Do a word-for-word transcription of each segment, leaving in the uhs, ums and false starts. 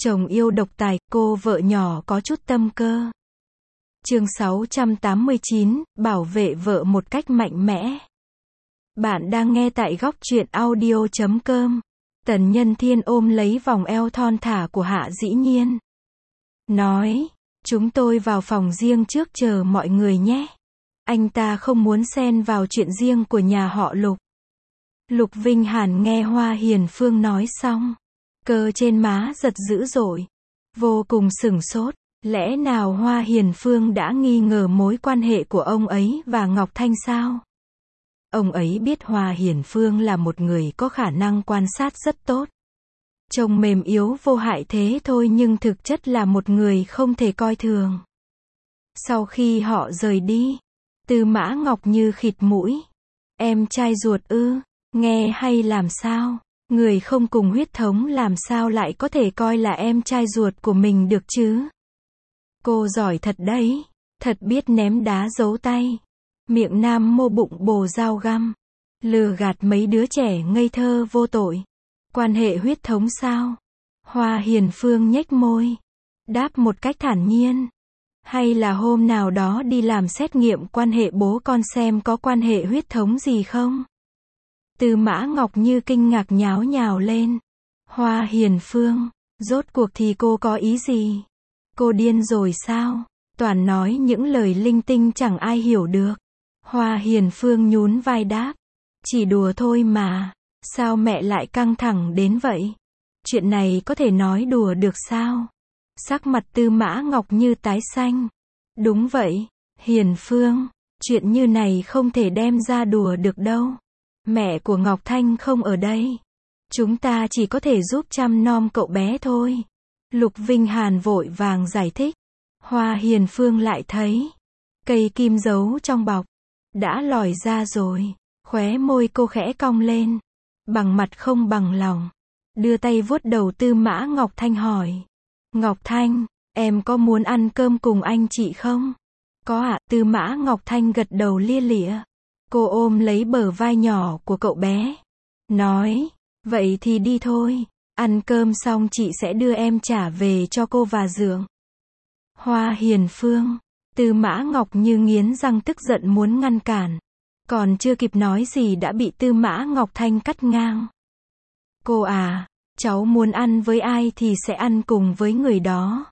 Chồng yêu độc tài, cô vợ nhỏ có chút tâm cơ. Chương sáu trăm tám mươi chín, bảo vệ vợ một cách mạnh mẽ. Bạn đang nghe tại góc truyện audio chấm com. Tần Nhân Thiên ôm lấy vòng eo thon thả của Hạ Dĩ Nhiên. Nói, chúng tôi vào phòng riêng trước chờ mọi người nhé. Anh ta không muốn xen vào chuyện riêng của nhà họ Lục. Lục Vinh Hàn nghe Hoa Hiền Phương nói xong. Cơ trên má giật dữ dội. Vô cùng sửng sốt. Lẽ nào Hoa Hiền Phương đã nghi ngờ mối quan hệ của ông ấy và Ngọc Thanh sao? Ông ấy biết Hoa Hiền Phương là một người có khả năng quan sát rất tốt. Trông mềm yếu vô hại thế thôi nhưng thực chất là một người không thể coi thường. Sau khi họ rời đi, Tư Mã Ngọc Như khịt mũi. Em trai ruột ư, nghe hay làm sao? Người không cùng huyết thống làm sao lại có thể coi là em trai ruột của mình được chứ? Cô giỏi thật đấy, thật biết ném đá giấu tay. Miệng nam mô bụng bồ dao găm. Lừa gạt mấy đứa trẻ ngây thơ vô tội. Quan hệ huyết thống sao? Hoa Hiền Phương nhếch môi. Đáp một cách thản nhiên. Hay là hôm nào đó đi làm xét nghiệm quan hệ bố con xem có quan hệ huyết thống gì không? Tư Mã Ngọc Như kinh ngạc nháo nhào lên. Hoa Hiền Phương, rốt cuộc thì cô có ý gì? Cô điên rồi sao? Toàn nói những lời linh tinh chẳng ai hiểu được. Hoa Hiền Phương nhún vai đáp. Chỉ đùa thôi mà. Sao mẹ lại căng thẳng đến vậy? Chuyện này có thể nói đùa được sao? Sắc mặt Tư Mã Ngọc Như tái xanh. Đúng vậy, Hiền Phương. Chuyện như này không thể đem ra đùa được đâu. Mẹ của Ngọc Thanh không ở đây. Chúng ta chỉ có thể giúp chăm nom cậu bé thôi. Lục Vinh Hàn vội vàng giải thích. Hoa Hiền Phương lại thấy cây kim giấu trong bọc đã lòi ra rồi. Khóe môi cô khẽ cong lên. Bằng mặt không bằng lòng. Đưa tay vuốt đầu Tư Mã Ngọc Thanh hỏi. Ngọc Thanh, em có muốn ăn cơm cùng anh chị không? Có ạ, Tư Mã Ngọc Thanh gật đầu lia lịa. Cô ôm lấy bờ vai nhỏ của cậu bé. Nói, vậy thì đi thôi. Ăn cơm xong chị sẽ đưa em trả về cho cô và Dượng. Hoa Hiền Phương, Tư Mã Ngọc Như nghiến răng tức giận muốn ngăn cản. Còn chưa kịp nói gì đã bị Tư Mã Ngọc Thanh cắt ngang. Cô à, cháu muốn ăn với ai thì sẽ ăn cùng với người đó.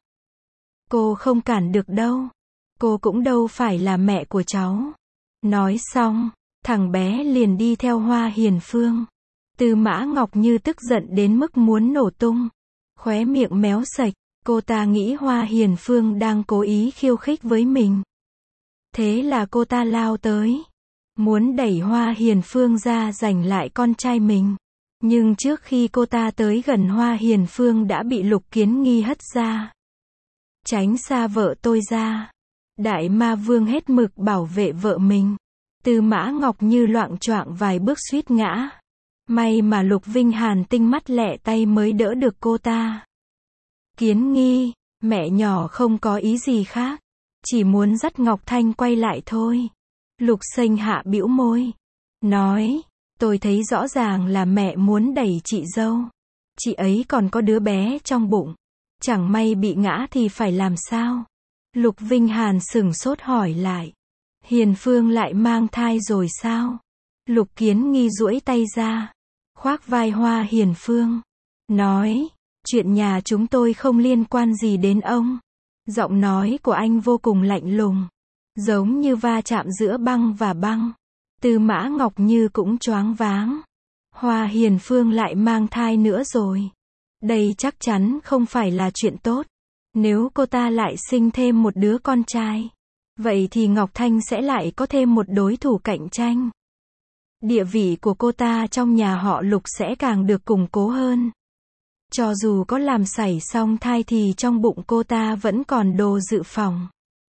Cô không cản được đâu. Cô cũng đâu phải là mẹ của cháu. Nói xong, thằng bé liền đi theo Hoa Hiền Phương. Tư Mã Ngọc Như tức giận đến mức muốn nổ tung. Khóe miệng méo sạch, cô ta nghĩ Hoa Hiền Phương đang cố ý khiêu khích với mình. Thế là cô ta lao tới. Muốn đẩy Hoa Hiền Phương ra giành lại con trai mình. Nhưng trước khi cô ta tới gần Hoa Hiền Phương đã bị Lục Kiến Nghi hất ra. Tránh xa vợ tôi ra. Đại ma vương hết mực bảo vệ vợ mình. Tư Mã Ngọc Như loạng choạng vài bước suýt ngã. May mà Lục Vinh Hàn tinh mắt lẹ tay mới đỡ được cô ta. Kiến Nghi, mẹ nhỏ không có ý gì khác. Chỉ muốn dắt Ngọc Thanh quay lại thôi. Lục Sênh Hạ bĩu môi. Nói, tôi thấy rõ ràng là mẹ muốn đẩy chị dâu. Chị ấy còn có đứa bé trong bụng. Chẳng may bị ngã thì phải làm sao? Lục Vinh Hàn sửng sốt hỏi lại. Hiền Phương lại mang thai rồi sao? Lục Kiến Nghi duỗi tay ra. Khoác vai Hoa Hiền Phương. Nói, chuyện nhà chúng tôi không liên quan gì đến ông. Giọng nói của anh vô cùng lạnh lùng. Giống như va chạm giữa băng và băng. Tư Mã Ngọc Như cũng choáng váng. Hoa Hiền Phương lại mang thai nữa rồi. Đây chắc chắn không phải là chuyện tốt. Nếu cô ta lại sinh thêm một đứa con trai, vậy thì Ngọc Thanh sẽ lại có thêm một đối thủ cạnh tranh. Địa vị của cô ta trong nhà họ Lục sẽ càng được củng cố hơn. Cho dù có làm sảy song thai thì trong bụng cô ta vẫn còn đồ dự phòng.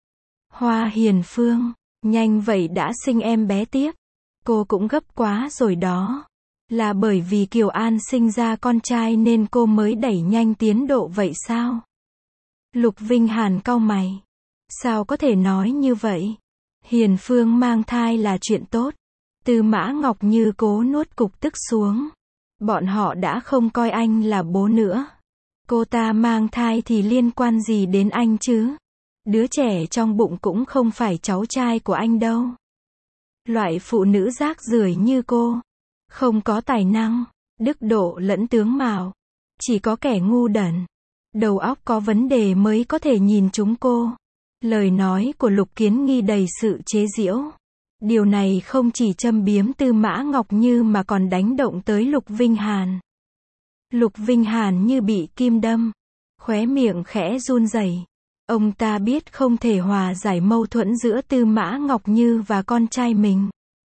Hoa Hiền Phương, nhanh vậy đã sinh em bé tiếp. Cô cũng gấp quá rồi đó. Là bởi vì Kiều An sinh ra con trai nên cô mới đẩy nhanh tiến độ vậy sao? Lục Vinh Hàn cau mày. Sao có thể nói như vậy? Hiền Phương mang thai là chuyện tốt. Tư Mã Ngọc Như cố nuốt cục tức xuống. Bọn họ đã không coi anh là bố nữa. Cô ta mang thai thì liên quan gì đến anh chứ? Đứa trẻ trong bụng cũng không phải cháu trai của anh đâu. Loại phụ nữ rác rưởi như cô, không có tài năng, đức độ lẫn tướng mạo. Chỉ có kẻ ngu đần, đầu óc có vấn đề mới có thể nhìn chúng cô. Lời nói của Lục Kiến Nghi đầy sự chế giễu. Điều này không chỉ châm biếm Tư Mã Ngọc Như mà còn đánh động tới Lục Vinh Hàn. Lục Vinh Hàn như bị kim đâm, khóe miệng khẽ run rẩy. Ông ta biết không thể hòa giải mâu thuẫn giữa Tư Mã Ngọc Như và con trai mình.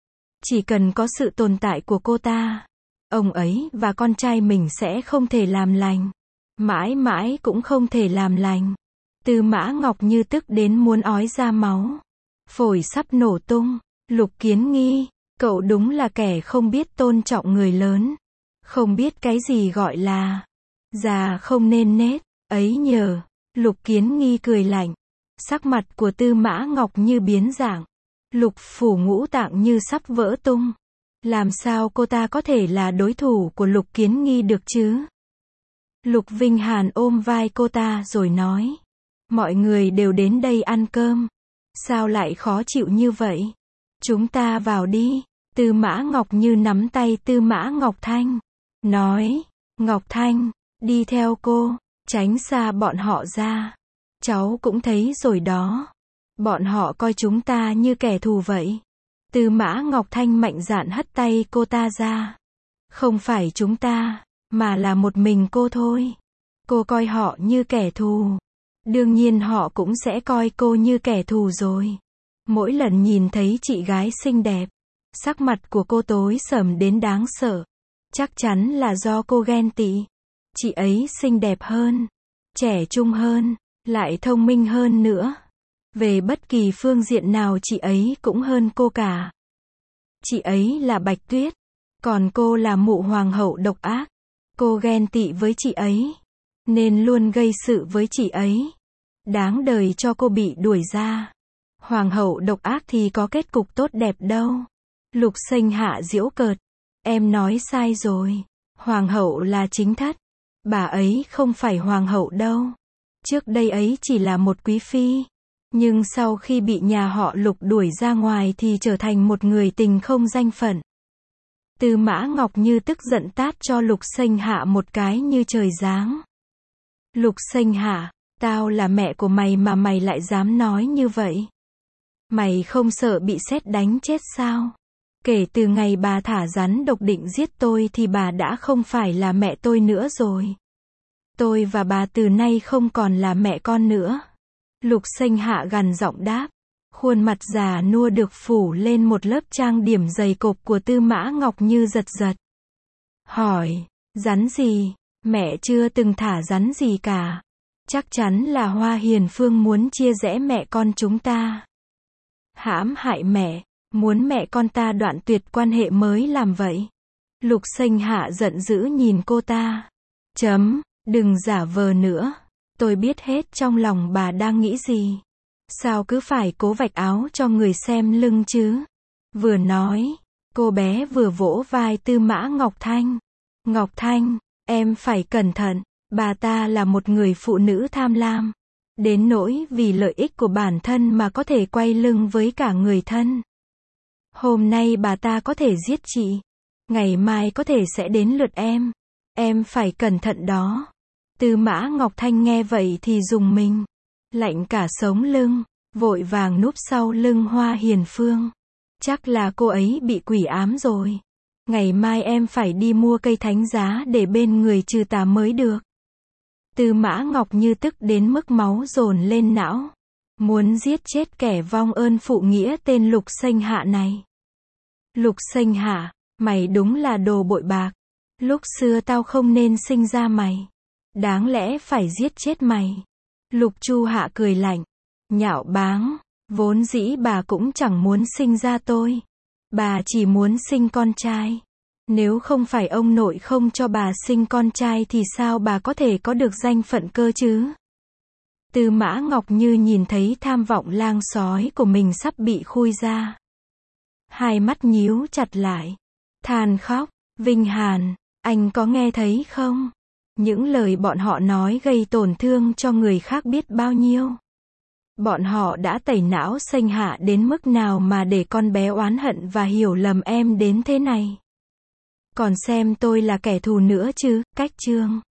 Chỉ cần có sự tồn tại của cô ta, ông ấy và con trai mình sẽ không thể làm lành. Mãi mãi cũng không thể làm lành. Tư Mã Ngọc Như tức đến muốn ói ra máu. Phổi sắp nổ tung. Lục Kiến Nghi, cậu đúng là kẻ không biết tôn trọng người lớn. Không biết cái gì gọi là già không nên nết. Ấy nhờ. Lục Kiến Nghi cười lạnh. Sắc mặt của Tư Mã Ngọc Như biến dạng. Lục phủ ngũ tạng như sắp vỡ tung. Làm sao cô ta có thể là đối thủ của Lục Kiến Nghi được chứ? Lục Vinh Hàn ôm vai cô ta rồi nói. Mọi người đều đến đây ăn cơm. Sao lại khó chịu như vậy? Chúng ta vào đi. Tư Mã Ngọc Như nắm tay Tư Mã Ngọc Thanh. Nói. Ngọc Thanh, đi theo cô. Tránh xa bọn họ ra. Cháu cũng thấy rồi đó. Bọn họ coi chúng ta như kẻ thù vậy. Tư Mã Ngọc Thanh mạnh dạn hất tay cô ta ra. Không phải chúng ta, mà là một mình cô thôi. Cô coi họ như kẻ thù. Đương nhiên họ cũng sẽ coi cô như kẻ thù rồi. Mỗi lần nhìn thấy chị gái xinh đẹp, sắc mặt của cô tối sầm đến đáng sợ. Chắc chắn là do cô ghen tị. Chị ấy xinh đẹp hơn, trẻ trung hơn, lại thông minh hơn nữa. Về bất kỳ phương diện nào chị ấy cũng hơn cô cả. Chị ấy là Bạch Tuyết, còn cô là mụ hoàng hậu độc ác. Cô ghen tị với chị ấy, nên luôn gây sự với chị ấy. Đáng đời cho cô bị đuổi ra. Hoàng hậu độc ác thì có kết cục tốt đẹp đâu. Lục Xanh Hạ giễu cợt. Em nói sai rồi. Hoàng hậu là chính thất. Bà ấy không phải hoàng hậu đâu. Trước đây ấy chỉ là một quý phi. Nhưng sau khi bị nhà họ Lục đuổi ra ngoài thì trở thành một người tình không danh phận. Tư Mã Ngọc Như tức giận tát cho Lục Xanh Hạ một cái như trời giáng. Lục Xanh Hạ, tao là mẹ của mày mà mày lại dám nói như vậy. Mày không sợ bị sét đánh chết sao? Kể từ ngày bà thả rắn độc định giết tôi thì bà đã không phải là mẹ tôi nữa rồi. Tôi và bà từ nay không còn là mẹ con nữa. Lục Xanh Hạ gằn giọng đáp. Khuôn mặt già nua được phủ lên một lớp trang điểm dày cộp của Tư Mã Ngọc Như giật giật. Hỏi, rắn gì? Mẹ chưa từng thả rắn gì cả. Chắc chắn là Hoa Hiền Phương muốn chia rẽ mẹ con chúng ta. Hãm hại mẹ, muốn mẹ con ta đoạn tuyệt quan hệ mới làm vậy. Lục Xanh Hạ giận dữ nhìn cô ta. Chấm, đừng giả vờ nữa. Tôi biết hết trong lòng bà đang nghĩ gì. Sao cứ phải cố vạch áo cho người xem lưng chứ? Vừa nói, cô bé vừa vỗ vai Tư Mã Ngọc Thanh. Ngọc Thanh, em phải cẩn thận, bà ta là một người phụ nữ tham lam. Đến nỗi vì lợi ích của bản thân mà có thể quay lưng với cả người thân. Hôm nay bà ta có thể giết chị. Ngày mai có thể sẽ đến lượt em. Em phải cẩn thận đó. Tư Mã Ngọc Thanh nghe vậy thì rùng mình. Lạnh cả sống lưng. Vội vàng núp sau lưng Hoa Hiền Phương. Chắc là cô ấy bị quỷ ám rồi. Ngày mai em phải đi mua cây thánh giá để bên người trừ tà mới được. Tư Mã Ngọc Như tức đến mức máu dồn lên não. Muốn giết chết kẻ vong ơn phụ nghĩa tên Lục Xanh Hạ này. Lục Xanh Hạ, mày đúng là đồ bội bạc. Lúc xưa tao không nên sinh ra mày. Đáng lẽ phải giết chết mày. Lục Chu Hạ cười lạnh. Nhạo báng, vốn dĩ bà cũng chẳng muốn sinh ra tôi. Bà chỉ muốn sinh con trai. Nếu không phải ông nội không cho bà sinh con trai thì sao bà có thể có được danh phận cơ chứ? Tư Mã Ngọc Như nhìn thấy tham vọng lang sói của mình sắp bị khui ra. Hai mắt nhíu chặt lại. Than khóc, Vinh Hàn, anh có nghe thấy không? Những lời bọn họ nói gây tổn thương cho người khác biết bao nhiêu. Bọn họ đã tẩy não Sanh Hạ đến mức nào mà để con bé oán hận và hiểu lầm em đến thế này. Còn xem tôi là kẻ thù nữa chứ, cách Trương.